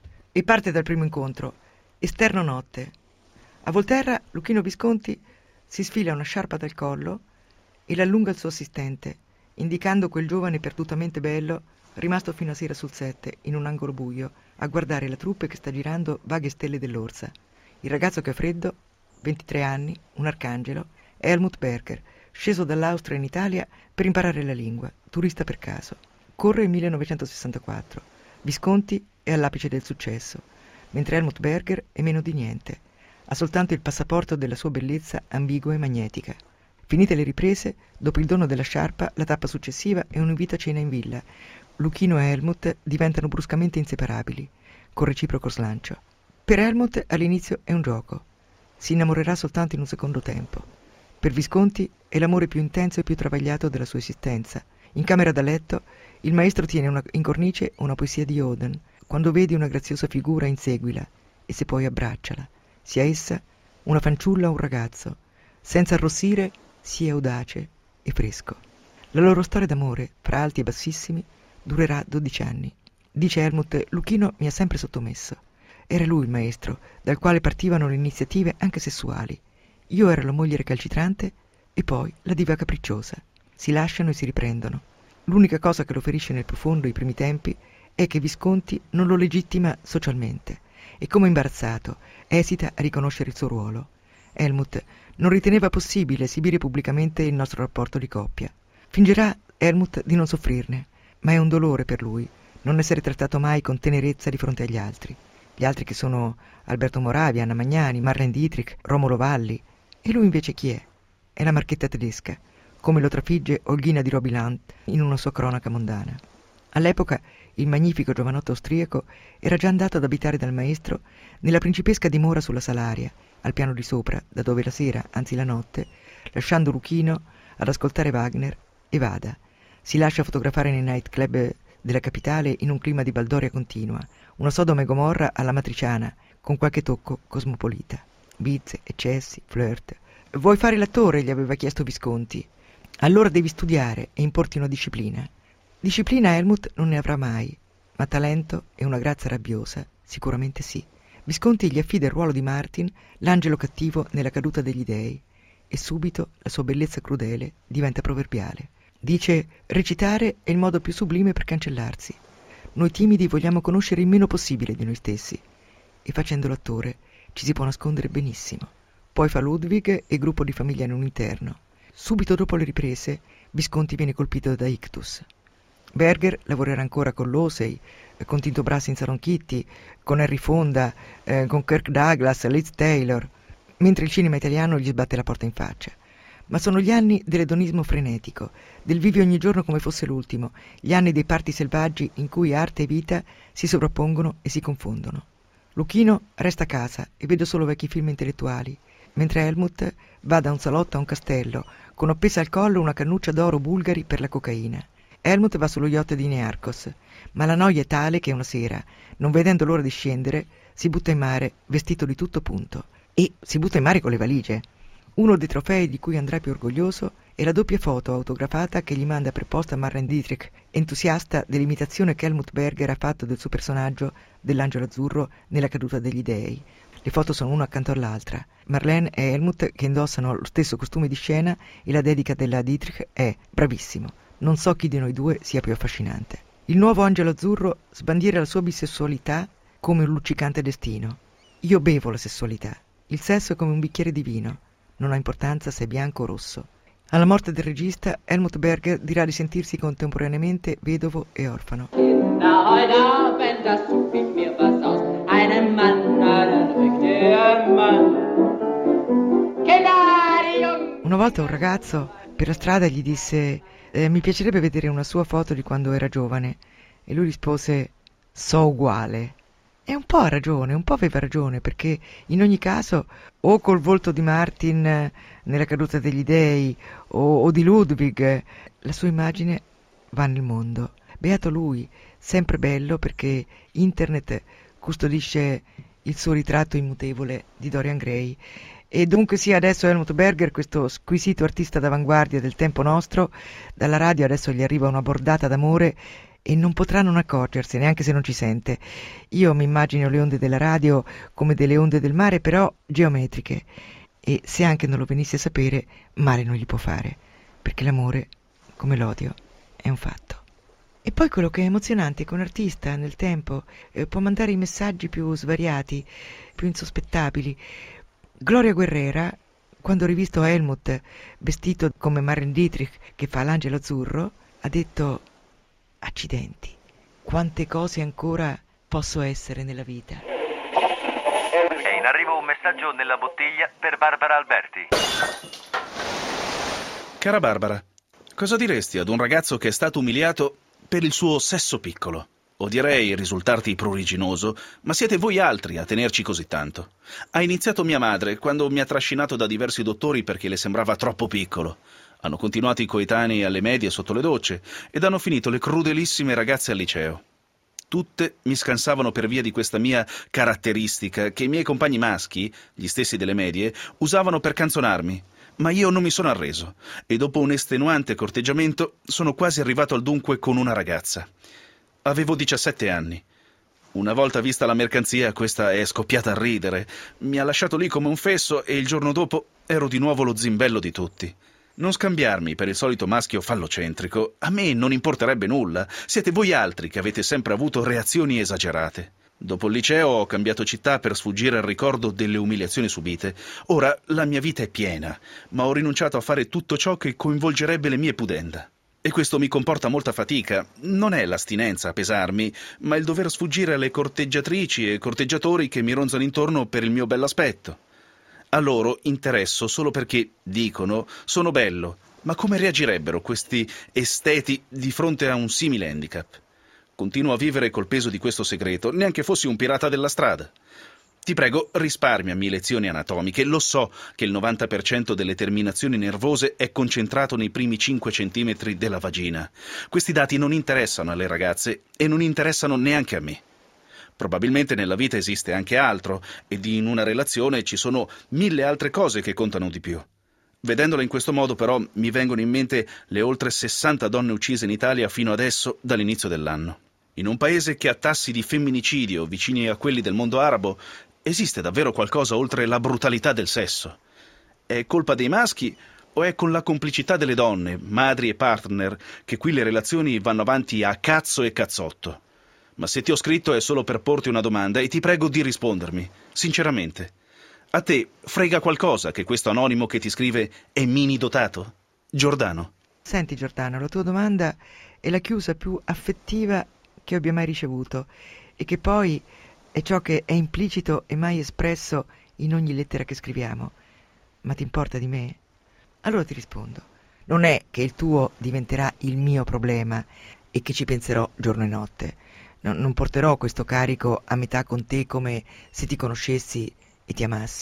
e parte dal primo incontro, esterno notte. A Volterra Luchino Visconti si sfila una sciarpa dal collo e l'allunga al suo assistente, indicando quel giovane perdutamente bello rimasto fino a sera sul set, in un angolo buio, a guardare la troupe che sta girando vaghe stelle dell'Orsa. Il ragazzo che ha freddo, 23 anni, un arcangelo, è Helmut Berger, sceso dall'Austria in Italia per imparare la lingua, turista per caso. Corre il 1964. Visconti è all'apice del successo, mentre Helmut Berger è meno di niente. Ha soltanto il passaporto della sua bellezza ambigua e magnetica. Finite le riprese, dopo il dono della sciarpa, la tappa successiva è un invito a cena in villa. Luchino e Helmut diventano bruscamente inseparabili, con reciproco slancio. Per Helmut all'inizio è un gioco. Si innamorerà soltanto in un secondo tempo. Per Visconti è l'amore più intenso e più travagliato della sua esistenza. In camera da letto il maestro tiene in cornice una poesia di Oden. Quando vedi una graziosa figura inseguila e se puoi abbracciala. Sia essa una fanciulla o un ragazzo. Senza arrossire sii audace e fresco. La loro storia d'amore, fra alti e bassissimi, durerà 12 anni. Dice Helmut, Luchino mi ha sempre sottomesso. Era lui il maestro, dal quale partivano le iniziative anche sessuali. Io ero la moglie recalcitrante e poi la diva capricciosa. Si lasciano e si riprendono. L'unica cosa che lo ferisce nel profondo i primi tempi è che Visconti non lo legittima socialmente e, come imbarazzato, esita a riconoscere il suo ruolo. Helmut non riteneva possibile esibire pubblicamente il nostro rapporto di coppia. Fingerà Helmut di non soffrirne, ma è un dolore per lui non essere trattato mai con tenerezza di fronte agli altri. Gli altri che sono Alberto Moravia, Anna Magnani, Marlene Dietrich, Romolo Valli. E lui invece chi è? È la marchetta tedesca, come lo trafigge Olghina di Robilant in una sua cronaca mondana. All'epoca il magnifico giovanotto austriaco era già andato ad abitare dal maestro nella principesca dimora sulla Salaria, al piano di sopra, da dove la sera, anzi la notte, lasciando Luchino ad ascoltare Wagner, evada. Si lascia fotografare nei nightclub della capitale in un clima di baldoria continua, una Sodoma e Gomorra alla matriciana, con qualche tocco cosmopolita. Bizze, eccessi, flirt. Vuoi fare l'attore? Gli aveva chiesto Visconti. Allora devi studiare e importi una disciplina. Disciplina Helmut non ne avrà mai, ma talento e una grazia rabbiosa sicuramente sì. Visconti gli affida il ruolo di Martin, l'angelo cattivo nella caduta degli dei, e subito la sua bellezza crudele diventa proverbiale. Dice, recitare è il modo più sublime per cancellarsi. Noi timidi vogliamo conoscere il meno possibile di noi stessi, e facendo l'attore ci si può nascondere benissimo. Poi fa Ludwig e gruppo di famiglia in un interno. Subito dopo le riprese, Visconti viene colpito da ictus. Berger lavorerà ancora con Losey, con Tinto Brass in Salon Kitty, con Henry Fonda, con Kirk Douglas, Liz Taylor, mentre il cinema italiano gli sbatte la porta in faccia. Ma sono gli anni dell'edonismo frenetico, del vivi ogni giorno come fosse l'ultimo, gli anni dei parti selvaggi in cui arte e vita si sovrappongono e si confondono. Luchino resta a casa e vede solo vecchi film intellettuali, mentre Helmut va da un salotto a un castello, con appesa al collo una cannuccia d'oro bulgari per la cocaina. Helmut va sullo yacht di Nearchos, ma la noia è tale che una sera, non vedendo l'ora di scendere, si butta in mare, vestito di tutto punto. E si butta in mare con le valigie. Uno dei trofei di cui andrà più orgoglioso è la doppia foto autografata che gli manda per posta Marlene Dietrich, entusiasta dell'imitazione che Helmut Berger ha fatto del suo personaggio dell'Angelo Azzurro nella Caduta degli Dei. Le foto sono una accanto all'altra. Marlene e Helmut che indossano lo stesso costume di scena e la dedica della Dietrich è bravissimo. Non so chi di noi due sia più affascinante. Il nuovo Angelo Azzurro sbandiera la sua bisessualità come un luccicante destino. Io bevo la sessualità. Il sesso è come un bicchiere di vino. Non ha importanza se è bianco o rosso. Alla morte del regista, Helmut Berger dirà di sentirsi contemporaneamente vedovo e orfano. Una volta un ragazzo per la strada gli disse mi piacerebbe vedere una sua foto di quando era giovane, e lui rispose so uguale. E un po' ha ragione, un po' aveva ragione, perché in ogni caso o col volto di Martin nella Caduta degli Dei o di Ludwig, la sua immagine va nel mondo. Beato lui, sempre bello, perché internet custodisce il suo ritratto immutevole di Dorian Gray. E dunque sia adesso Helmut Berger, questo squisito artista d'avanguardia del tempo nostro, dalla radio adesso gli arriva una bordata d'amore e non potrà non accorgersene, anche se non ci sente. Io mi immagino le onde della radio come delle onde del mare, però geometriche. E se anche non lo venisse a sapere, male non gli può fare, perché l'amore, come l'odio, è un fatto. E poi quello che è emozionante è che un artista nel tempo può mandare i messaggi più svariati, più insospettabili. Gloria Guerrera, quando ha rivisto Helmut vestito come Marlene Dietrich che fa l'Angelo Azzurro, ha detto accidenti, quante cose ancora posso essere nella vita. È in arrivo un messaggio nella bottiglia per Barbara Alberti. Cara Barbara, cosa diresti ad un ragazzo che è stato umiliato per il suo sesso piccolo? Odierei risultarti pruriginoso, ma siete voi altri a tenerci così tanto. Ha iniziato mia madre quando mi ha trascinato da diversi dottori perché le sembrava troppo piccolo. Hanno continuato i coetanei alle medie sotto le docce ed hanno finito le crudelissime ragazze al liceo. Tutte mi scansavano per via di questa mia caratteristica che i miei compagni maschi, gli stessi delle medie, usavano per canzonarmi. Ma io non mi sono arreso e dopo un estenuante corteggiamento sono quasi arrivato al dunque con una ragazza. Avevo 17 anni. Una volta vista la mercanzia, questa è scoppiata a ridere. Mi ha lasciato lì come un fesso e il giorno dopo ero di nuovo lo zimbello di tutti. Non scambiarmi per il solito maschio fallocentrico. A me non importerebbe nulla. Siete voi altri che avete sempre avuto reazioni esagerate. Dopo il liceo ho cambiato città per sfuggire al ricordo delle umiliazioni subite. Ora la mia vita è piena, ma ho rinunciato a fare tutto ciò che coinvolgerebbe le mie pudenda. E questo mi comporta molta fatica. Non è l'astinenza a pesarmi, ma il dover sfuggire alle corteggiatrici e corteggiatori che mi ronzano intorno per il mio bell'aspetto. A loro interesso solo perché, dicono, sono bello, ma come reagirebbero questi esteti di fronte a un simile handicap? Continuo a vivere col peso di questo segreto, neanche fossi un pirata della strada. Ti prego, risparmiami lezioni anatomiche. Lo so che il 90% delle terminazioni nervose è concentrato nei primi 5 centimetri della vagina. Questi dati non interessano alle ragazze e non interessano neanche a me. Probabilmente nella vita esiste anche altro ed in una relazione ci sono 1000 altre cose che contano di più. Vedendola in questo modo però mi vengono in mente le oltre 60 donne uccise in Italia fino adesso dall'inizio dell'anno. In un paese che ha tassi di femminicidio vicini a quelli del mondo arabo, esiste davvero qualcosa oltre la brutalità del sesso? È colpa dei maschi o è con la complicità delle donne, madri e partner, che qui le relazioni vanno avanti a cazzo e cazzotto? Ma se ti ho scritto è solo per porti una domanda e ti prego di rispondermi, sinceramente. A te frega qualcosa che questo anonimo che ti scrive è mini dotato? Giordano. Senti Giordano, la tua domanda è la chiusa più affettiva che abbia mai ricevuto e che poi è ciò che è implicito e mai espresso in ogni lettera che scriviamo. Ma ti importa di me? Allora ti rispondo. Non è che il tuo diventerà il mio problema e che ci penserò giorno e notte. Non porterò questo carico a metà con te come se ti conoscessi e ti amassi.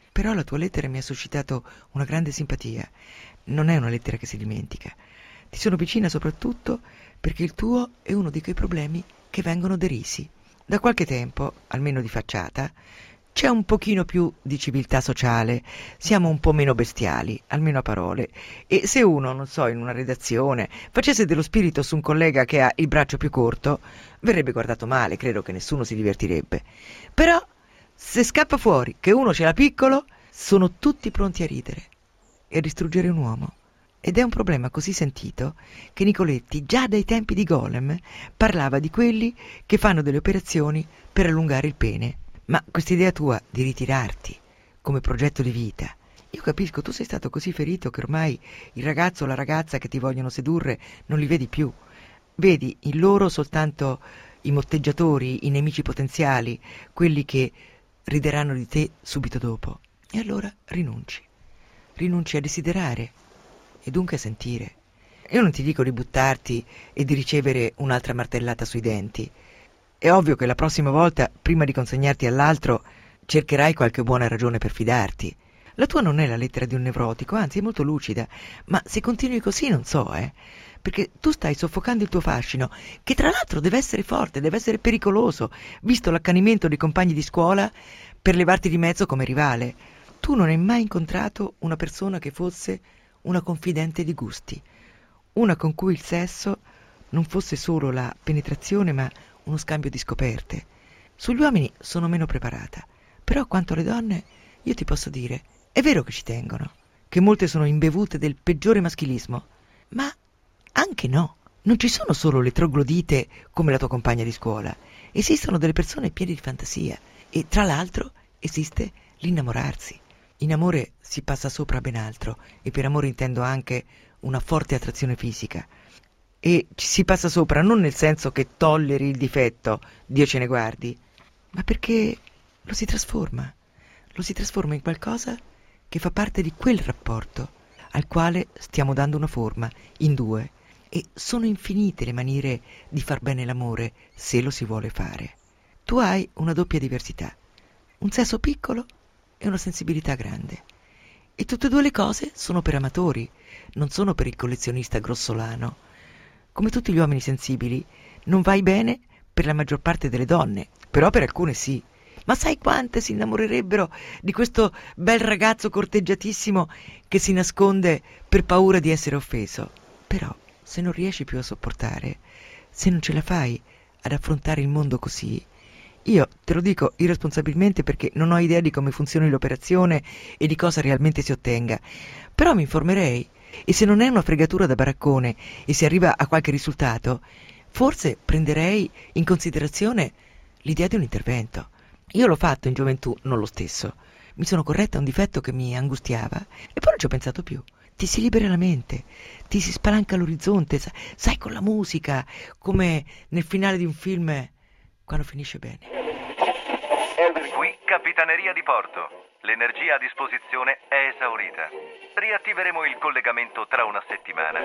Però la tua lettera mi ha suscitato una grande simpatia. Non è una lettera che si dimentica. Ti sono vicina soprattutto perché il tuo è uno di quei problemi che vengono derisi. Da qualche tempo, almeno di facciata, c'è un pochino più di civiltà sociale, siamo un po' meno bestiali, almeno a parole, e se uno, non so, in una redazione facesse dello spirito su un collega che ha il braccio più corto, verrebbe guardato male, credo che nessuno si divertirebbe. Però, se scappa fuori che uno ce l'ha piccolo, sono tutti pronti a ridere e a distruggere un uomo. Ed è un problema così sentito che Nicoletti, già dai tempi di Golem, parlava di quelli che fanno delle operazioni per allungare il pene. Ma quest'idea tua di ritirarti come progetto di vita, io capisco, tu sei stato così ferito che ormai il ragazzo o la ragazza che ti vogliono sedurre non li vedi più. Vedi in loro soltanto i motteggiatori, i nemici potenziali, quelli che rideranno di te subito dopo. E allora rinunci a desiderare e dunque a sentire. Io non ti dico di buttarti e di ricevere un'altra martellata sui denti. È ovvio che la prossima volta, prima di consegnarti all'altro, cercherai qualche buona ragione per fidarti. La tua non è la lettera di un nevrotico, anzi è molto lucida, ma se continui così non so, perché tu stai soffocando il tuo fascino, che tra l'altro deve essere forte, deve essere pericoloso, visto l'accanimento dei compagni di scuola per levarti di mezzo come rivale. Tu non hai mai incontrato una persona che fosse una confidente di gusti, una con cui il sesso non fosse solo la penetrazione, ma uno scambio di scoperte. Sugli uomini sono meno preparata, però quanto alle donne io ti posso dire, è vero che ci tengono, che molte sono imbevute del peggiore maschilismo, ma anche no. Non ci sono solo le troglodite come la tua compagna di scuola, esistono delle persone piene di fantasia e tra l'altro esiste l'innamorarsi. In amore si passa sopra a ben altro e per amore intendo anche una forte attrazione fisica. E ci si passa sopra non nel senso che tolleri il difetto, Dio ce ne guardi, ma perché lo si trasforma in qualcosa che fa parte di quel rapporto al quale stiamo dando una forma in due, e sono infinite le maniere di far bene l'amore se lo si vuole fare. Tu hai una doppia diversità, un sesso piccolo e una sensibilità grande, e tutte e due le cose sono per amatori, non sono per il collezionista grossolano. Come tutti gli uomini sensibili, non vai bene per la maggior parte delle donne, però per alcune sì. Ma sai quante si innamorerebbero di questo bel ragazzo corteggiatissimo che si nasconde per paura di essere offeso? Però, se non riesci più a sopportare, se non ce la fai ad affrontare il mondo così, io te lo dico irresponsabilmente perché non ho idea di come funzioni l'operazione e di cosa realmente si ottenga, però mi informerei. E se non è una fregatura da baraccone e si arriva a qualche risultato, forse prenderei in considerazione l'idea di un intervento. Io l'ho fatto in gioventù, non lo stesso. Mi sono corretta un difetto che mi angustiava e poi non ci ho pensato più. Ti si libera la mente, ti si spalanca l'orizzonte, sai, con la musica, come nel finale di un film quando finisce bene. Qui Capitaneria di Porto. L'energia a disposizione è esaurita. Riattiveremo il collegamento tra una settimana.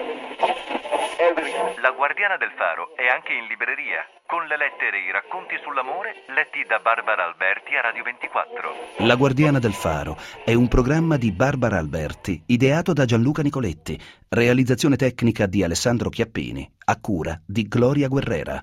La Guardiana del Faro è anche in libreria, con le lettere e i racconti sull'amore letti da Barbara Alberti a Radio 24. La Guardiana del Faro è un programma di Barbara Alberti, ideato da Gianluca Nicoletti, realizzazione tecnica di Alessandro Chiappini, a cura di Gloria Guerrera.